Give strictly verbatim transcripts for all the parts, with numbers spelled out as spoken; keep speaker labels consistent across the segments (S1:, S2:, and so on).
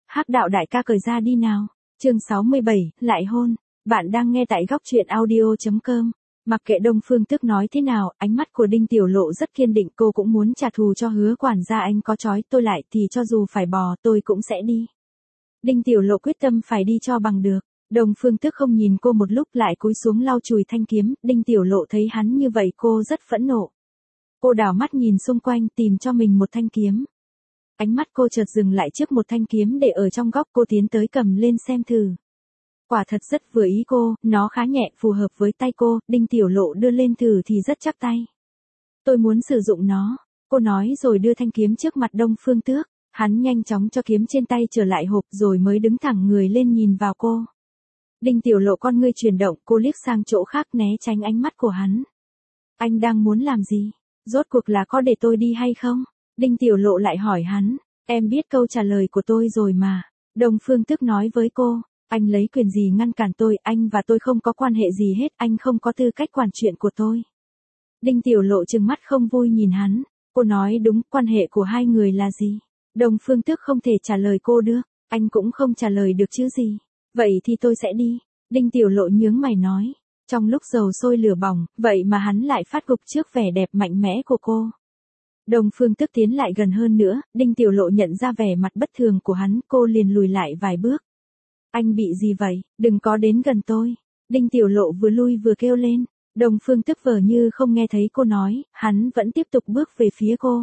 S1: Hắc đạo đại ca cởi ra đi nào. Chương sáu mươi bảy, lại hôn. Bạn đang nghe tại góc truyện audio chấm com. Mặc kệ Đông Phương Tước nói thế nào, ánh mắt của Đinh Tiểu Lộ rất kiên định, cô cũng muốn trả thù cho Hứa quản gia, anh có trói tôi lại thì cho dù phải bò tôi cũng sẽ đi. Đinh Tiểu Lộ quyết tâm phải đi cho bằng được. Đông Phương Tước không nhìn cô một lúc lại cúi xuống lau chùi thanh kiếm, Đinh Tiểu Lộ thấy hắn như vậy cô rất phẫn nộ. Cô đảo mắt nhìn xung quanh tìm cho mình một thanh kiếm. Ánh mắt cô chợt dừng lại trước một thanh kiếm để ở trong góc, cô tiến tới cầm lên xem thử. Quả thật rất vừa ý cô, nó khá nhẹ, phù hợp với tay cô, Đinh Tiểu Lộ đưa lên thử thì rất chắc tay. Tôi muốn sử dụng nó, cô nói rồi đưa thanh kiếm trước mặt Đông Phương Tước, hắn nhanh chóng cho kiếm trên tay trở lại hộp rồi mới đứng thẳng người lên nhìn vào cô. Đinh Tiểu Lộ con ngươi chuyển động, cô liếc sang chỗ khác né tránh ánh mắt của hắn. Anh đang muốn làm gì? Rốt cuộc là có để tôi đi hay không? Đinh Tiểu Lộ lại hỏi hắn, em biết câu trả lời của tôi rồi mà. Đông Phương Tước nói với cô, anh lấy quyền gì ngăn cản tôi, anh và tôi không có quan hệ gì hết, anh không có tư cách quản chuyện của tôi. Đinh Tiểu Lộ trừng mắt không vui nhìn hắn, cô nói đúng, quan hệ của hai người là gì? Đông Phương Tước không thể trả lời cô được, anh cũng không trả lời được chứ gì. Vậy thì tôi sẽ đi. Đinh Tiểu Lộ nhướng mày nói, trong lúc dầu sôi lửa bỏng, vậy mà hắn lại phát gục trước vẻ đẹp mạnh mẽ của cô. Đông Phương Tước tiến lại gần hơn nữa, Đinh Tiểu Lộ nhận ra vẻ mặt bất thường của hắn, cô liền lùi lại vài bước. Anh bị gì vậy, đừng có đến gần tôi. Đinh Tiểu Lộ vừa lui vừa kêu lên, Đông Phương Tước vờ như không nghe thấy cô nói, hắn vẫn tiếp tục bước về phía cô.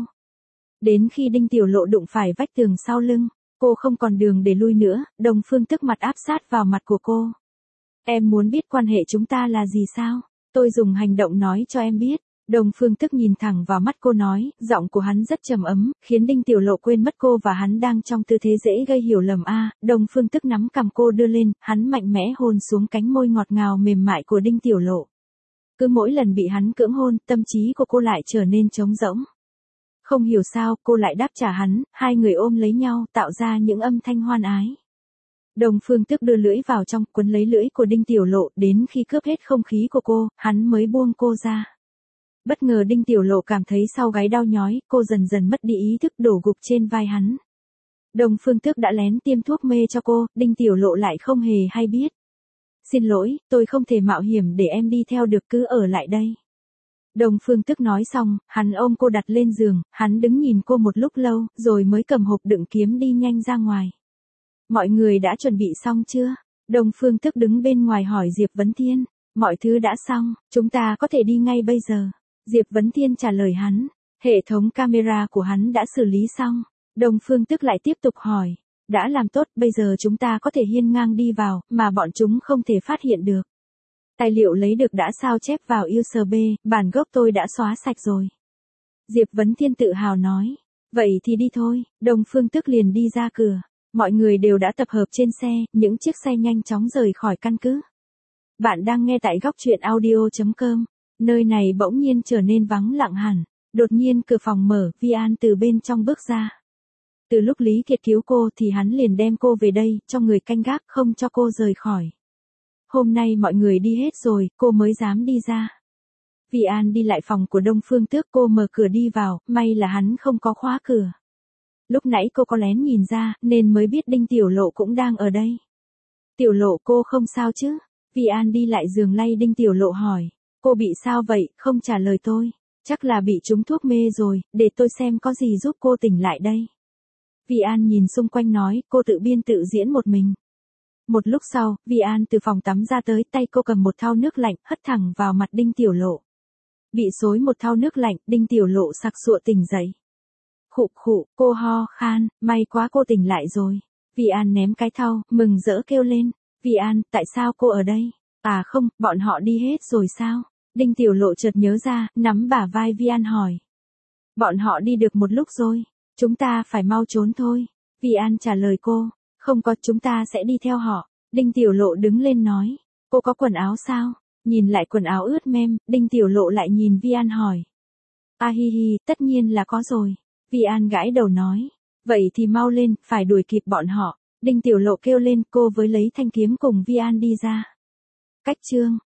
S1: Đến khi Đinh Tiểu Lộ đụng phải vách tường sau lưng, cô không còn đường để lui nữa, Đông Phương Tước mặt áp sát vào mặt của cô. Em muốn biết quan hệ chúng ta là gì sao? Tôi dùng hành động nói cho em biết. Đông Phương Tước nhìn thẳng vào mắt cô nói, giọng của hắn rất trầm ấm, khiến Đinh Tiểu Lộ quên mất cô và hắn đang trong tư thế dễ gây hiểu lầm a. À, Đông Phương Tước nắm cằm cô đưa lên, hắn mạnh mẽ hôn xuống cánh môi ngọt ngào mềm mại của Đinh Tiểu Lộ. Cứ mỗi lần bị hắn cưỡng hôn, tâm trí của cô lại trở nên trống rỗng. Không hiểu sao, cô lại đáp trả hắn, hai người ôm lấy nhau, tạo ra những âm thanh hoan ái. Đông Phương Tước đưa lưỡi vào trong, quấn lấy lưỡi của Đinh Tiểu Lộ, đến khi cướp hết không khí của cô, hắn mới buông cô ra. Bất ngờ Đinh Tiểu Lộ cảm thấy sau gáy đau nhói, cô dần dần mất đi ý thức đổ gục trên vai hắn. Đông Phương Tước đã lén tiêm thuốc mê cho cô, Đinh Tiểu Lộ lại không hề hay biết. Xin lỗi, tôi không thể mạo hiểm để em đi theo được, cứ ở lại đây. Đông Phương Tước nói xong, hắn ôm cô đặt lên giường, hắn đứng nhìn cô một lúc lâu, rồi mới cầm hộp đựng kiếm đi nhanh ra ngoài. Mọi người đã chuẩn bị xong chưa? Đông Phương Tước đứng bên ngoài hỏi Diệp Vấn Thiên. Mọi thứ đã xong, chúng ta có thể đi ngay bây giờ. Diệp Vấn Thiên trả lời hắn, hệ thống camera của hắn đã xử lý xong. Đông Phương Tước lại tiếp tục hỏi, đã làm tốt, bây giờ chúng ta có thể hiên ngang đi vào, mà bọn chúng không thể phát hiện được. Tài liệu lấy được đã sao chép vào u ét bê, bản gốc tôi đã xóa sạch rồi. Diệp Vấn Thiên tự hào nói, vậy thì đi thôi. Đông Phương Tước liền đi ra cửa, mọi người đều đã tập hợp trên xe, những chiếc xe nhanh chóng rời khỏi căn cứ. Bạn đang nghe tại góc truyện audio chấm com. Nơi này bỗng nhiên trở nên vắng lặng hẳn, đột nhiên cửa phòng mở, Vi An từ bên trong bước ra. Từ lúc Lý Kiệt cứu cô thì hắn liền đem cô về đây, cho người canh gác không cho cô rời khỏi. Hôm nay mọi người đi hết rồi, cô mới dám đi ra. Vi An đi lại phòng của Đông Phương Tước, cô mở cửa đi vào, may là hắn không có khóa cửa. Lúc nãy cô có lén nhìn ra, nên mới biết Đinh Tiểu Lộ cũng đang ở đây. Tiểu Lộ cô không sao chứ? Vi An đi lại giường lay Đinh Tiểu Lộ hỏi. Cô bị sao vậy, không trả lời tôi. Chắc là bị trúng thuốc mê rồi, để tôi xem có gì giúp cô tỉnh lại đây. Vi An nhìn xung quanh nói, cô tự biên tự diễn một mình. Một lúc sau, Vi An từ phòng tắm ra tới, tay cô cầm một thau nước lạnh, hất thẳng vào mặt Đinh Tiểu Lộ. Bị xối một thau nước lạnh, Đinh Tiểu Lộ sặc sụa tỉnh dậy. Khụ khụ, cô ho khan, may quá cô tỉnh lại rồi. Vi An ném cái thau, mừng rỡ kêu lên. Vi An, tại sao cô ở đây? À không, bọn họ đi hết rồi sao? Đinh Tiểu Lộ chợt nhớ ra, nắm bả vai Vi An hỏi. Bọn họ đi được một lúc rồi, chúng ta phải mau trốn thôi. Vi An trả lời cô, không có, chúng ta sẽ đi theo họ. Đinh Tiểu Lộ đứng lên nói, cô có quần áo sao? Nhìn lại quần áo ướt mem, Đinh Tiểu Lộ lại nhìn Vi An hỏi. A hi hi, tất nhiên là có rồi. Vi An gãi đầu nói, vậy thì mau lên, phải đuổi kịp bọn họ. Đinh Tiểu Lộ kêu lên, cô với lấy thanh kiếm cùng Vi An đi ra. Cách chương